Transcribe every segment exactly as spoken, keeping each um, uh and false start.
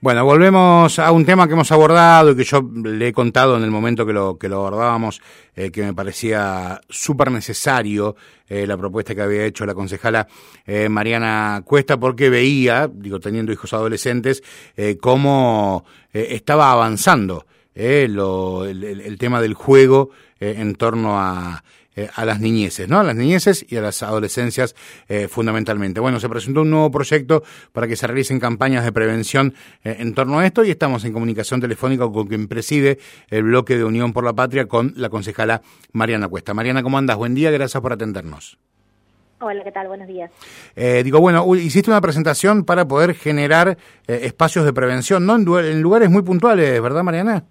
Bueno, volvemos a un tema que hemos abordado y que yo le he contado en el momento que lo que lo abordábamos, eh, que me parecía súper necesario eh, la propuesta que había hecho la concejala eh, Mariana Cuesta, porque veía, digo, teniendo hijos adolescentes, eh, cómo eh, estaba avanzando eh, lo, el, el tema del juego eh, en torno a... Eh, a las niñeces, ¿no? A las niñeces y a las adolescencias eh, fundamentalmente. Bueno, se presentó un nuevo proyecto para que se realicen campañas de prevención eh, en torno a esto y estamos en comunicación telefónica con quien preside el bloque de Unión por la Patria, con la concejala Mariana Cuesta. Mariana, ¿cómo andás? Buen día, gracias por atendernos. Hola, ¿qué tal? Buenos días. Eh, digo, bueno, hiciste una presentación para poder generar eh, espacios de prevención, ¿no? En, en lugares muy puntuales, ¿verdad, Mariana?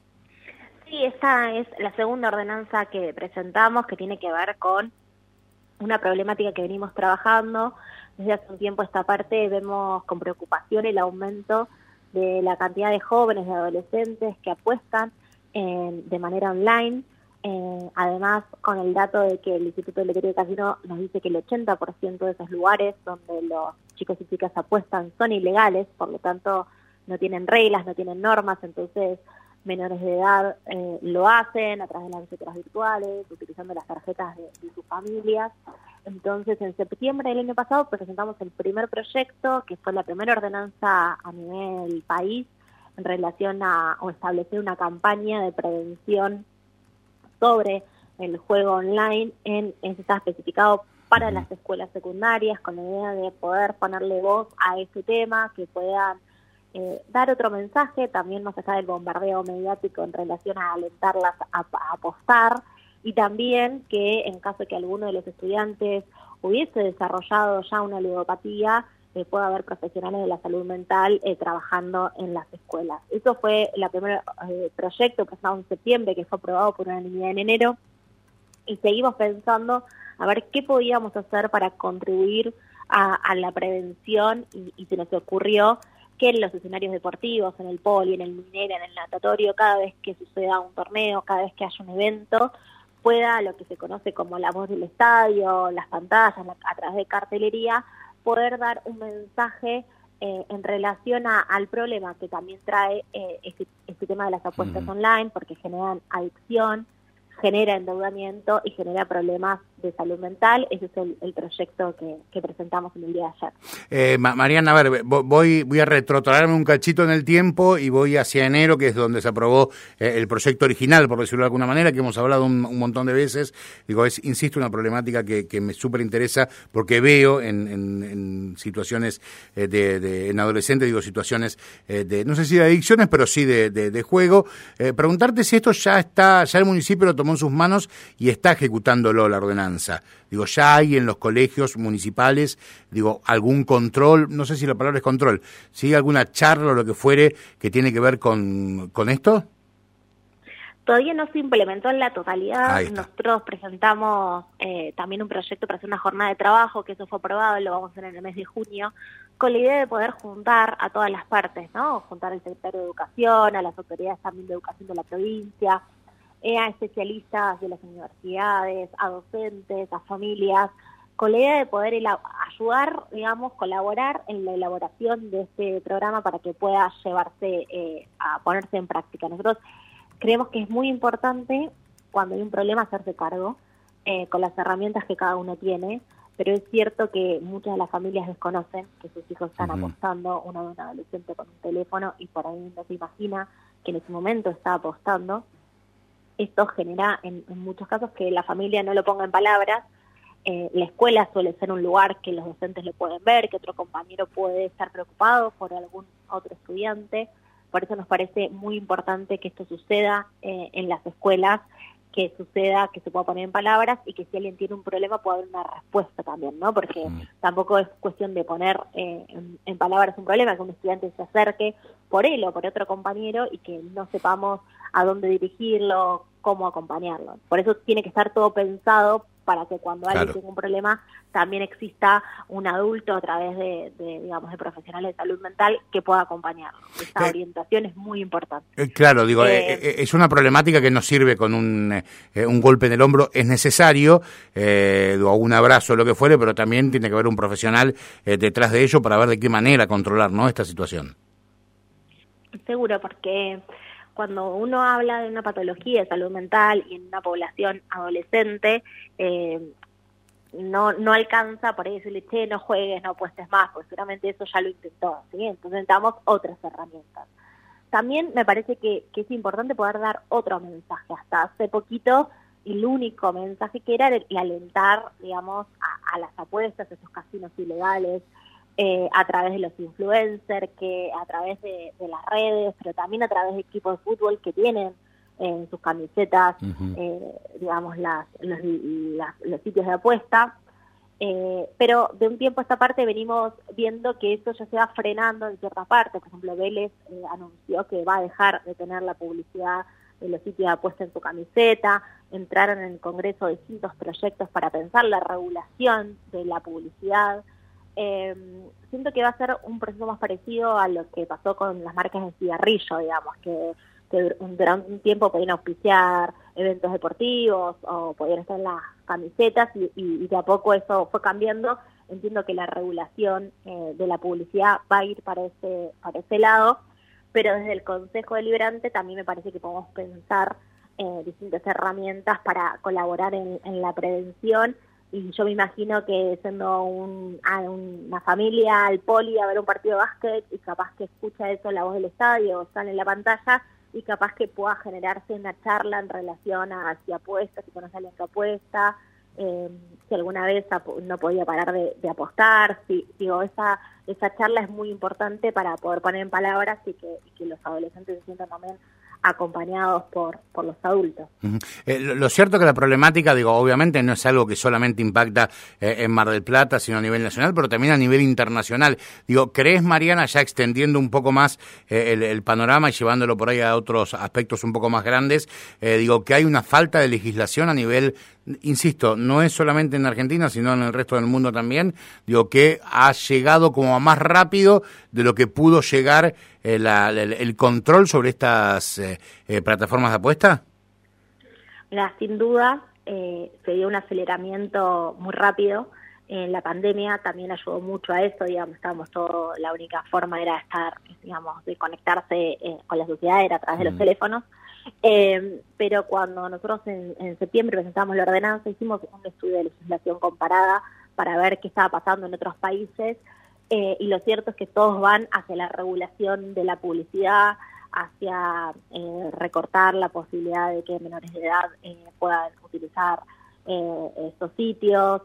Sí, esta es la segunda ordenanza que presentamos, que tiene que ver con una problemática que venimos trabajando. Desde hace un tiempo esta parte vemos con preocupación el aumento de la cantidad de jóvenes y adolescentes que apuestan en, de manera online. Eh, además, con el dato de que el Instituto de Lotería y Casino nos dice que el ochenta por ciento de esos lugares donde los chicos y chicas apuestan son ilegales, por lo tanto no tienen reglas, no tienen normas, entonces menores de edad eh, lo hacen a través de las billeteras virtuales, utilizando las tarjetas de, de sus familias. Entonces, en septiembre del año pasado presentamos el primer proyecto, que fue la primera ordenanza a nivel país en relación a o establecer una campaña de prevención sobre el juego online. En, en está especificado para las escuelas secundarias, con la idea de poder ponerle voz a ese tema, que puedan Eh, dar otro mensaje, también más allá del bombardeo mediático en relación a alentarlas a, a apostar, y también que en caso de que alguno de los estudiantes hubiese desarrollado ya una ludopatía, eh, pueda haber profesionales de la salud mental eh, trabajando en las escuelas. Eso fue el primer eh, proyecto presentado en septiembre, que fue aprobado por unanimidad en enero, y seguimos pensando a ver qué podíamos hacer para contribuir a, a la prevención, y, y se nos ocurrió que en los escenarios deportivos, en el poli, en el minero, en el natatorio, cada vez que suceda un torneo, cada vez que haya un evento, pueda lo que se conoce como la voz del estadio, las pantallas, la, a través de cartelería, poder dar un mensaje eh, en relación a, al problema que también trae eh, este, este tema de las apuestas uh-huh. online, porque generan adicción, genera endeudamiento y genera problemas de salud mental. Ese es el, el proyecto que, que presentamos en el día de ayer. Eh, Mariana, a ver, voy, voy a retrotraerme un cachito en el tiempo y voy hacia enero, que es donde se aprobó eh, el proyecto original, por decirlo de alguna manera, que hemos hablado un, un montón de veces. Digo, es, insisto, una problemática que, que me súper interesa, porque veo en, en, en situaciones eh, de, de, en adolescentes, digo, situaciones eh, de, no sé si de adicciones, pero sí de, de, de juego. Eh, preguntarte si esto ya está, ya el municipio lo tomó en sus manos y está ejecutándolo la ordenanza. Digo, ya hay en los colegios municipales, digo, algún control, no sé si la palabra es control, ¿sí? ¿Alguna charla o lo que fuere que tiene que ver con, con esto? Todavía no se implementó en la totalidad. Nosotros presentamos eh, también un proyecto para hacer una jornada de trabajo, que eso fue aprobado, lo vamos a hacer en el mes de junio, con la idea de poder juntar a todas las partes, ¿no? Juntar al secretario de Educación, a las autoridades también de educación de la provincia, a especialistas de las universidades, a docentes, a familias, con la idea de poder ayudar, digamos, colaborar en la elaboración de este programa para que pueda llevarse, eh, a ponerse en práctica. Nosotros creemos que es muy importante, cuando hay un problema, hacerse cargo, eh, con las herramientas que cada uno tiene, pero es cierto que muchas de las familias desconocen que sus hijos están uh-huh. apostando, uno de un adolescente con un teléfono, y por ahí no se imagina que en ese momento está apostando. Esto genera en, en muchos casos que la familia no lo ponga en palabras. Eh, la escuela suele ser un lugar que los docentes lo pueden ver, que otro compañero puede estar preocupado por algún otro estudiante. Por eso nos parece muy importante que esto suceda eh, en las escuelas, que suceda, que se pueda poner en palabras, y que si alguien tiene un problema pueda haber una respuesta también, ¿no? Porque mm. tampoco es cuestión de poner eh, en, en palabras un problema, que un estudiante se acerque por él o por otro compañero y que no sepamos a dónde dirigirlo, cómo acompañarlo. Por eso tiene que estar todo pensado para que cuando alguien claro. tenga un problema también exista un adulto a través de, de, digamos, de profesionales de salud mental que pueda acompañarlo. Esta eh, orientación es muy importante. Eh, claro, digo, eh, eh, es una problemática que no sirve con un, eh, un golpe en el hombro, es necesario, eh, o un abrazo, lo que fuere, pero también tiene que haber un profesional eh, detrás de ello para ver de qué manera controlar, ¿no?, esta situación. seguro, porque cuando uno habla de una patología de salud mental y en una población adolescente, eh, no no alcanza por ahí decirle, che, no juegues, no apuestes más, porque seguramente eso ya lo intentó, ¿sí? Entonces necesitamos otras herramientas. También me parece que, que es importante poder dar otro mensaje. Hasta hace poquito el único mensaje que era el, el alentar, digamos, a, a las apuestas, a esos casinos ilegales, eh, a través de los influencers, que a través de, de las redes, pero también a través de equipos de fútbol que tienen en sus camisetas, uh-huh. eh, digamos, las, los, las, los sitios de apuesta. Eh, pero de un tiempo a esta parte venimos viendo que eso ya se va frenando en cierta parte. Por ejemplo, Vélez eh, anunció que va a dejar de tener la publicidad de los sitios de apuesta en su camiseta. Entraron en el Congreso distintos proyectos para pensar la regulación de la publicidad. Eh, siento que va a ser un proceso más parecido a lo que pasó con las marcas de cigarrillo, digamos, que, que durante un tiempo podían auspiciar eventos deportivos o podían estar en las camisetas y, y, y de a poco eso fue cambiando. Entiendo que la regulación eh, de la publicidad va a ir para ese, para ese lado, pero desde el Consejo Deliberante también me parece que podemos pensar eh, distintas herramientas para colaborar en, en la prevención. Y yo me imagino que siendo un, a una familia al poli a ver un partido de básquet y capaz que escucha eso, la voz del estadio, o sale en la pantalla, y capaz que pueda generarse una charla en relación a si apuesta, si conoce a alguien que apuesta, eh, si alguna vez no podía parar de, de apostar. Si, digo, esa esa charla es muy importante para poder poner en palabras y que, y que los adolescentes se sientan también acompañados por, por los adultos. Uh-huh. Eh, lo, lo cierto que la problemática, digo, obviamente no es algo que solamente impacta eh, en Mar del Plata, sino a nivel nacional, pero también a nivel internacional. Digo, ¿crees, Mariana, ya extendiendo un poco más eh, el, el panorama y llevándolo por ahí a otros aspectos un poco más grandes, eh, digo, que hay una falta de legislación a nivel, insisto, no es solamente en Argentina, sino en el resto del mundo también, digo, que ha llegado como a más rápido de lo que pudo llegar eh, la, el, el control sobre estas eh, eh, plataformas de apuesta? Mira, sin duda eh, se dio un aceleramiento muy rápido. En la pandemia también ayudó mucho a eso, digamos, estábamos todos, la única forma era estar, digamos, de conectarse eh, con la sociedad era a través mm. de los teléfonos. Eh, pero cuando nosotros en, en septiembre presentamos la ordenanza, hicimos un estudio de legislación comparada para ver qué estaba pasando en otros países. Eh, y lo cierto es que todos van hacia la regulación de la publicidad, hacia eh, recortar la posibilidad de que menores de edad eh, puedan utilizar eh, estos sitios,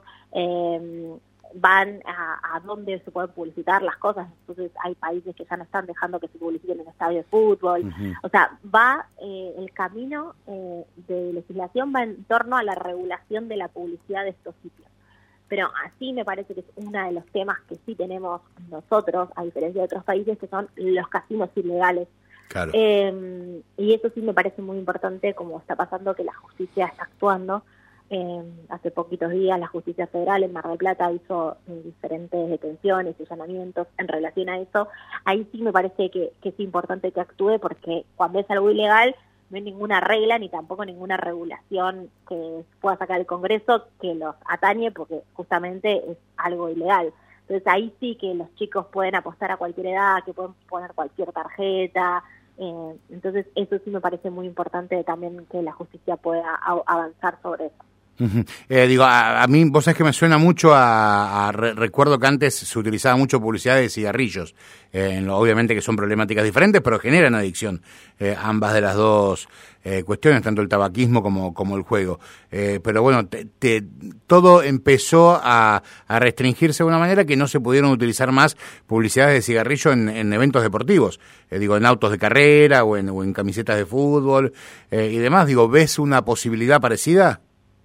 eh, van a, a dónde se pueden publicitar las cosas. Entonces hay países que ya no están dejando que se publiciten en estadios de fútbol. Uh-huh. O sea, va eh, el camino eh, de legislación va en torno a la regulación de la publicidad de estos sitios. Pero así me parece que es uno de los temas que sí tenemos nosotros, a diferencia de otros países, que son los casinos ilegales. Claro. Eh, y eso sí me parece muy importante, como está pasando, que la justicia está actuando. Eh, hace poquitos días la justicia federal en Mar del Plata hizo eh, diferentes detenciones y allanamientos en relación a eso. Ahí sí me parece que, que es importante que actúe, porque cuando es algo ilegal no hay ninguna regla ni tampoco ninguna regulación que pueda sacar el Congreso que los atañe, porque justamente es algo ilegal. Entonces ahí sí que los chicos pueden apostar a cualquier edad, que pueden poner cualquier tarjeta. Eh, entonces eso sí me parece muy importante también, que la justicia pueda a- avanzar sobre eso. Uh-huh. Eh, digo, a, a mí, vos sabés que me suena mucho a, a re, recuerdo que antes se utilizaba mucho publicidad de cigarrillos, eh, en lo, obviamente que son problemáticas diferentes, pero generan adicción, eh, ambas de las dos eh, cuestiones, tanto el tabaquismo como, como el juego. Eh, pero bueno, te, te, todo empezó a, a restringirse de una manera que no se pudieron utilizar más publicidades de cigarrillo en, en eventos deportivos, eh, digo, en autos de carrera o en, o en camisetas de fútbol eh, y demás. Digo, ¿ves una posibilidad parecida?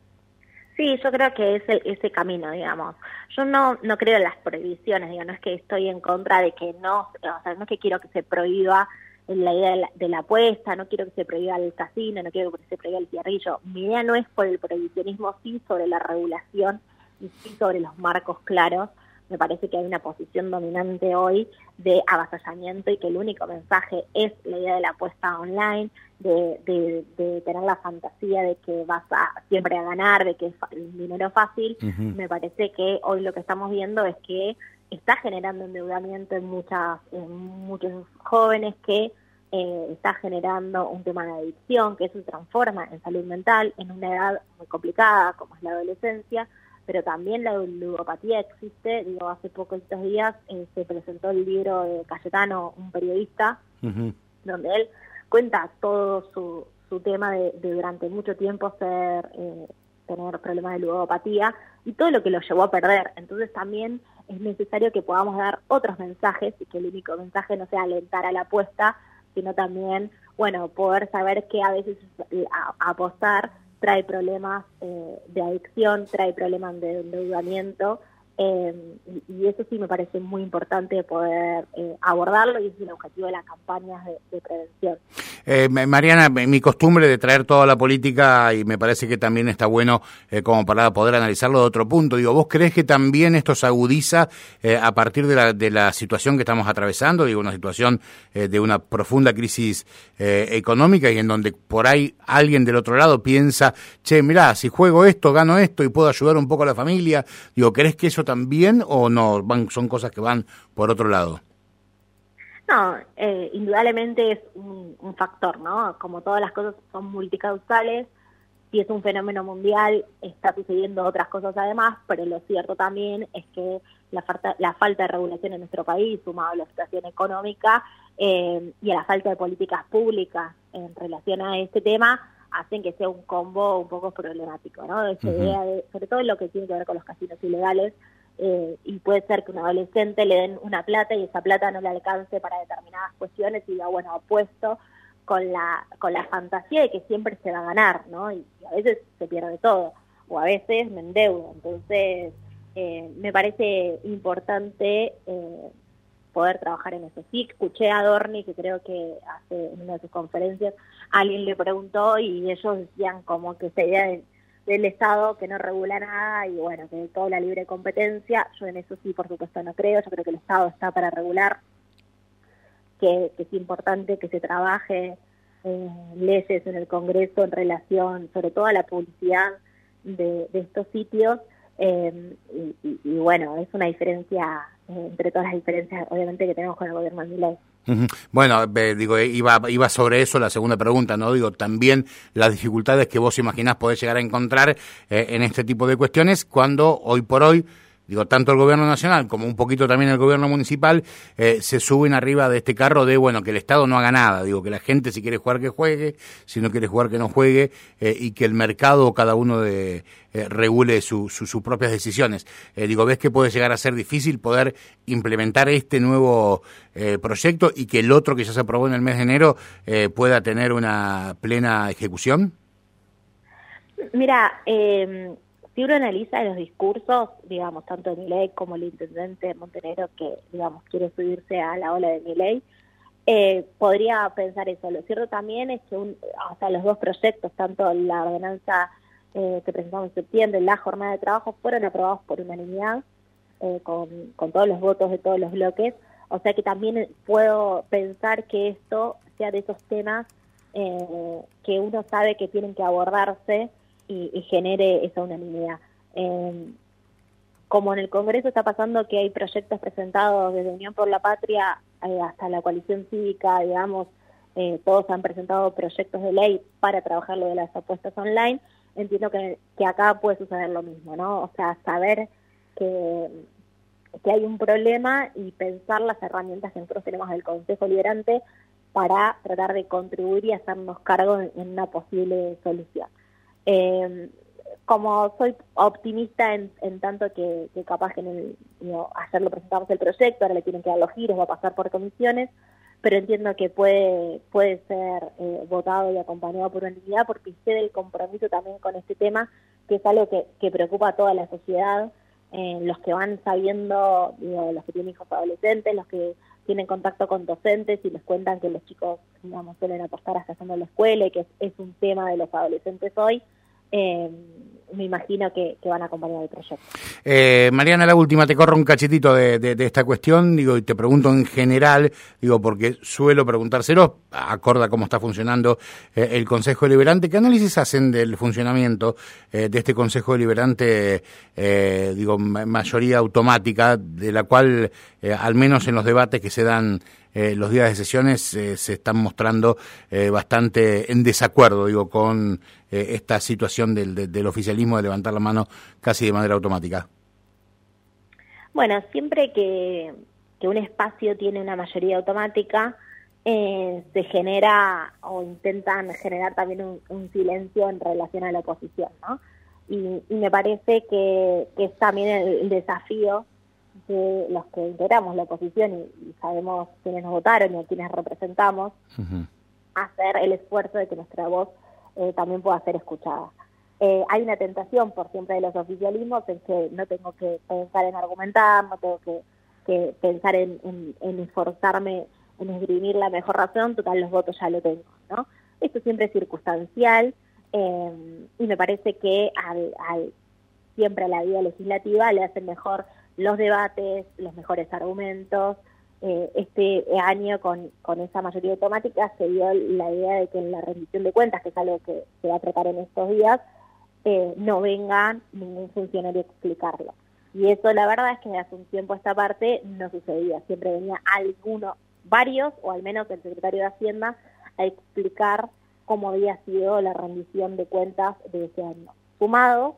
Sí, yo creo que es el, ese camino, digamos. Yo no no creo en las prohibiciones, digo, no es que estoy en contra de que no, o sea, no es que quiero que se prohíba la idea de la, de la apuesta, no quiero que se prohíba el casino, no quiero que se prohíba el cigarrillo. Mi idea no es por el prohibicionismo, sí sobre la regulación y sí sobre los marcos claros. Me parece que hay una posición dominante hoy de avasallamiento y que el único mensaje es la idea de la apuesta online, de, de, de tener la fantasía de que vas a siempre a ganar, de que es el dinero fácil. Uh-huh. Me parece que hoy lo que estamos viendo es que está generando endeudamiento en muchas en muchos jóvenes que eh, está generando un tema de adicción, que eso se transforma en salud mental en una edad muy complicada como es la adolescencia, pero también la ludopatía existe. Digo, hace pocos días eh, se presentó el libro de Cayetano, un periodista, uh-huh. donde él cuenta todo su, su tema de, de durante mucho tiempo ser eh, tener problemas de ludopatía y todo lo que lo llevó a perder. Entonces también es necesario que podamos dar otros mensajes y que el único mensaje no sea alentar a la apuesta, sino también, bueno, poder saber que a veces a, a apostar trae problemas eh, de adicción, trae problemas de endeudamiento, eh, y, y eso sí me parece muy importante poder eh, abordarlo, y ese es el objetivo de las campañas de, de prevención. Eh, Mariana, mi costumbre de traer toda la política, y me parece que también está bueno eh, como para poder analizarlo de otro punto. Digo, ¿vos creés que también esto se agudiza eh, a partir de la, de la situación que estamos atravesando? Digo, una situación eh, de una profunda crisis eh, económica, y en donde por ahí alguien del otro lado piensa, che, mirá, si juego esto, gano esto y puedo ayudar un poco a la familia. Digo, ¿creés que eso también o no? Van, son cosas que van por otro lado. No, eh, indudablemente es un, un factor, ¿no? Como todas las cosas son multicausales, si es un fenómeno mundial, está sucediendo otras cosas además, pero lo cierto también es que la falta, la falta de regulación en nuestro país, sumado a la situación económica eh, y a la falta de políticas públicas en relación a este tema, hacen que sea un combo un poco problemático, ¿no? Esa uh-huh. idea de, sobre todo en lo que tiene que ver con los casinos ilegales, Eh, y puede ser que un adolescente le den una plata y esa plata no le alcance para determinadas cuestiones y diga, bueno, apuesto con la con la fantasía de que siempre se va a ganar, ¿no? Y, y a veces se pierde todo, o a veces me endeudo. Entonces, eh, me parece importante eh, poder trabajar en eso. Sí, escuché a Adorni, que creo que hace en una de sus conferencias alguien le preguntó y ellos decían como que esa idea de del Estado que no regula nada y bueno, que toda la libre competencia, yo en eso sí por supuesto no creo, yo creo que el Estado está para regular, que, que es importante que se trabaje eh, leyes en el Congreso en relación sobre todo a la publicidad de, de estos sitios, eh, y, y, y bueno, es una diferencia eh, entre todas las diferencias obviamente que tenemos con el gobierno de Milei. Bueno, eh, digo, iba iba sobre eso la segunda pregunta, ¿no? Digo, también las dificultades que vos imaginás poder llegar a encontrar eh, en este tipo de cuestiones, cuando hoy por hoy, digo, tanto el gobierno nacional como un poquito también el gobierno municipal eh, se suben arriba de este carro de, bueno, que el Estado no haga nada, digo, que la gente si quiere jugar que juegue, si no quiere jugar que no juegue, eh, y que el mercado cada uno de eh, regule su, su, sus propias decisiones. Eh, digo, ¿ves que puede llegar a ser difícil poder implementar este nuevo eh, proyecto y que el otro que ya se aprobó en el mes de enero eh, pueda tener una plena ejecución? Mira, eh... si uno analiza los discursos, digamos, tanto de Milei como el intendente Montenegro, que, digamos, quiere subirse a la ola de Milei, eh, podría pensar eso. Lo cierto también es que un, hasta los dos proyectos, tanto la ordenanza eh, que presentamos en septiembre, la jornada de trabajo, fueron aprobados por unanimidad, eh, con, con todos los votos de todos los bloques. O sea que también puedo pensar que esto sea de esos temas eh, que uno sabe que tienen que abordarse Y, y genere esa unanimidad. Eh, como en el Congreso está pasando que hay proyectos presentados desde Unión por la Patria eh, hasta la coalición cívica, digamos, eh, todos han presentado proyectos de ley para trabajar lo de las apuestas online, entiendo que, que acá puede suceder lo mismo, ¿no? O sea, saber que, que hay un problema y pensar las herramientas que nosotros tenemos del Consejo Liberante para tratar de contribuir y hacernos cargo en, en una posible solución. Eh, como soy optimista en, en tanto que, que capaz que en el, digo, ayer lo presentamos el proyecto, ahora le tienen que dar los giros, va a pasar por comisiones, pero entiendo que puede puede ser eh, votado y acompañado por unanimidad porque sé del compromiso también con este tema, que es algo que, que preocupa a toda la sociedad, eh, los que van sabiendo, digo, los que tienen hijos adolescentes, los que tienen contacto con docentes y les cuentan que los chicos, digamos, suelen apostar hasta estando en la escuela y que es, es un tema de los adolescentes hoy. Eh, me imagino que, que van a acompañar el proyecto. Eh, Mariana, la última, te corro un cachetito de, de, de esta cuestión, digo, y te pregunto en general, digo, porque suelo preguntárselo, acorde a cómo está funcionando eh, el Consejo Deliberante. ¿Qué análisis hacen del funcionamiento eh, de este Consejo Deliberante, eh, digo, mayoría automática, de la cual, eh, al menos en los debates que se dan Eh, los días de sesiones eh, se están mostrando eh, bastante en desacuerdo, digo, con eh, esta situación del, de, del oficialismo de levantar la mano casi de manera automática? Bueno, siempre que, que un espacio tiene una mayoría automática, eh, se genera o intentan generar también un, un silencio en relación a la oposición, ¿no? Y, y me parece que, que es también el, el desafío de los que integramos la oposición y, y sabemos quiénes nos votaron y a quienes representamos, uh-huh. hacer el esfuerzo de que nuestra voz eh, también pueda ser escuchada. Eh, hay una tentación por siempre de los oficialismos en que no tengo que pensar en argumentar, no tengo que, que pensar en, en, en esforzarme en esgrimir la mejor razón, total los votos ya lo tengo, ¿no? Esto siempre es circunstancial eh, y me parece que al, al siempre a la vida legislativa le hacen mejor los debates, los mejores argumentos. Eh, este año con, con esa mayoría automática se dio la idea de que en la rendición de cuentas, que es algo que se va a tratar en estos días, eh, no venga ningún funcionario a explicarlo. Y eso la verdad es que hace un tiempo a esta parte no sucedía. Siempre venía alguno, varios, o al menos el secretario de Hacienda, a explicar cómo había sido la rendición de cuentas de ese año. Sumado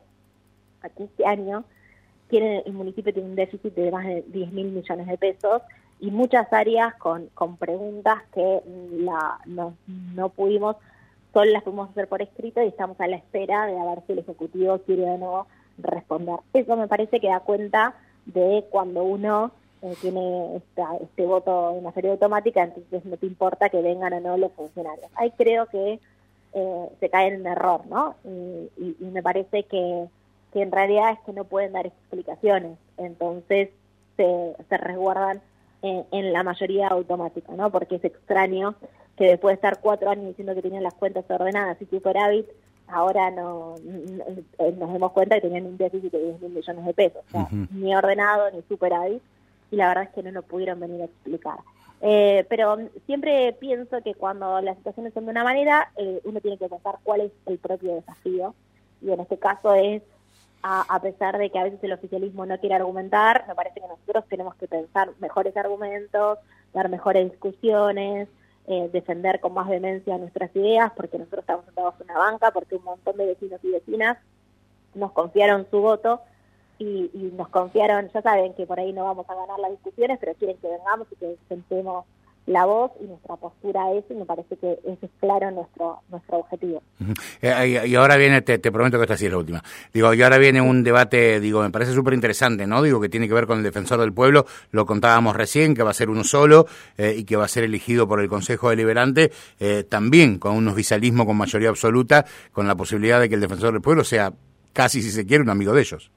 a que este año tiene, el municipio tiene un déficit de más de diez mil millones de pesos y muchas áreas con, con preguntas que la, no, no pudimos, solo las pudimos hacer por escrito y estamos a la espera de a ver si el Ejecutivo quiere o no responder. Eso me parece que da cuenta de cuando uno eh, tiene esta, este voto de mayoría automática, entonces no te importa que vengan o no los funcionarios. Ahí creo que eh, se cae en un error, ¿no? Y, y, y me parece que que en realidad es que no pueden dar explicaciones, entonces se, se resguardan en, en la mayoría automática, ¿no? Porque es extraño que después de estar cuatro años diciendo que tenían las cuentas ordenadas y superávit, ahora no, no nos demos cuenta que tenían un déficit de diez mil millones de pesos, o sea, uh-huh. ni ordenado ni superávit, y la verdad es que no nos pudieron venir a explicar. Eh, pero siempre pienso que cuando las situaciones son de una manera, eh, uno tiene que pensar cuál es el propio desafío, y en este caso es A, a pesar de que a veces el oficialismo no quiere argumentar, me parece que nosotros tenemos que pensar mejores argumentos, dar mejores discusiones, eh, defender con más vehemencia nuestras ideas, porque nosotros estamos sentados en una banca, porque un montón de vecinos y vecinas nos confiaron su voto y, y nos confiaron, ya saben que por ahí no vamos a ganar las discusiones, pero quieren que vengamos y que sentemos la voz y nuestra postura es, y me parece que ese es claro nuestro nuestro objetivo. Uh-huh. Eh, y ahora viene, te, te prometo que esta sí es la última, digo, y ahora viene un debate, digo, me parece súper interesante, ¿no? Digo, que tiene que ver con el defensor del pueblo, lo contábamos recién, que va a ser uno solo eh, y que va a ser elegido por el Consejo Deliberante, eh, también con un oficialismo con mayoría absoluta, con la posibilidad de que el defensor del pueblo sea casi, si se quiere, un amigo de ellos.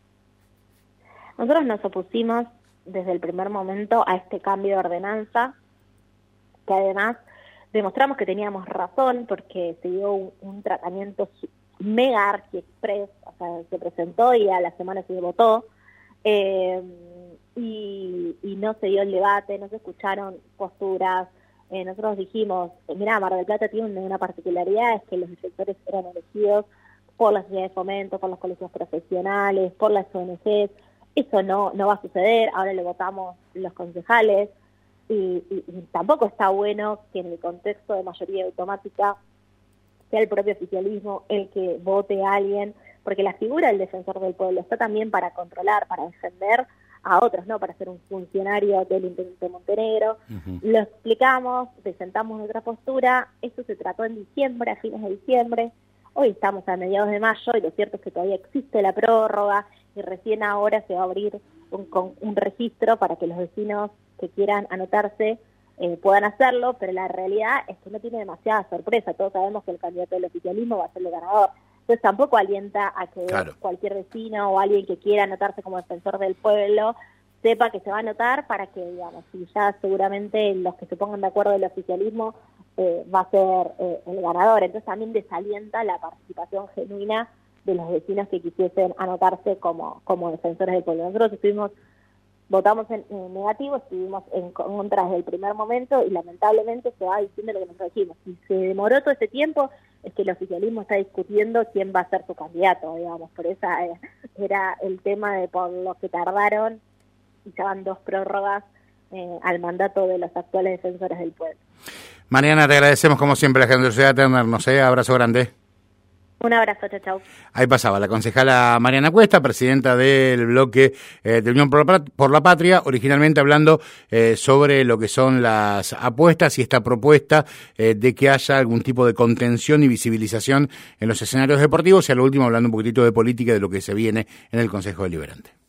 Nosotros nos opusimos desde el primer momento a este cambio de ordenanza, que además demostramos que teníamos razón porque se dio un, un tratamiento mega archi express, o sea, se presentó y a la semana se votó, eh, y, y no se dio el debate, no se escucharon posturas. Eh, nosotros dijimos, eh, mira, Mar del Plata tiene una particularidad, es que los directores eran elegidos por las sociedades de fomento, por los colegios profesionales, por las O N Ges, eso no, no va a suceder, ahora le votamos los concejales. Y, y, y tampoco está bueno que en el contexto de mayoría automática sea el propio oficialismo el que vote a alguien, porque la figura del defensor del pueblo está también para controlar, para defender a otros, no para ser un funcionario del Intendente de Montenegro. Uh-huh. Lo explicamos, presentamos nuestra postura, eso se trató en diciembre, a fines de diciembre, hoy estamos a mediados de mayo y lo cierto es que todavía existe la prórroga y recién ahora se va a abrir un, con un registro para que los vecinos que quieran anotarse eh, puedan hacerlo, pero la realidad es que no tiene demasiada sorpresa. Todos sabemos que el candidato del oficialismo va a ser el ganador. Entonces tampoco alienta a que claro. cualquier vecino o alguien que quiera anotarse como defensor del pueblo sepa que se va a anotar para que, digamos, y ya seguramente los que se pongan de acuerdo del oficialismo eh, va a ser eh, el ganador. Entonces también desalienta la participación genuina de los vecinos que quisiesen anotarse como, como defensores del pueblo. Nosotros estuvimos, votamos en, en negativo, estuvimos en contra desde el primer momento y lamentablemente se va diciendo lo que nosotros dijimos. Si se demoró todo ese tiempo, es que el oficialismo está discutiendo quién va a ser su candidato, digamos, por eso eh, era el tema de por lo que tardaron y ya van dos prórrogas eh, al mandato de los actuales defensores del pueblo. Mariana, te agradecemos como siempre la generosidad de tenernos, ¿eh? Abrazo grande. Un abrazo, chao, chao. Ahí pasaba la concejala Mariana Cuesta, presidenta del bloque eh, de Unión por la, por la Patria, originalmente hablando eh, sobre lo que son las apuestas y esta propuesta eh, de que haya algún tipo de contención y visibilización en los escenarios deportivos, y a lo último hablando un poquitito de política y de lo que se viene en el Consejo Deliberante.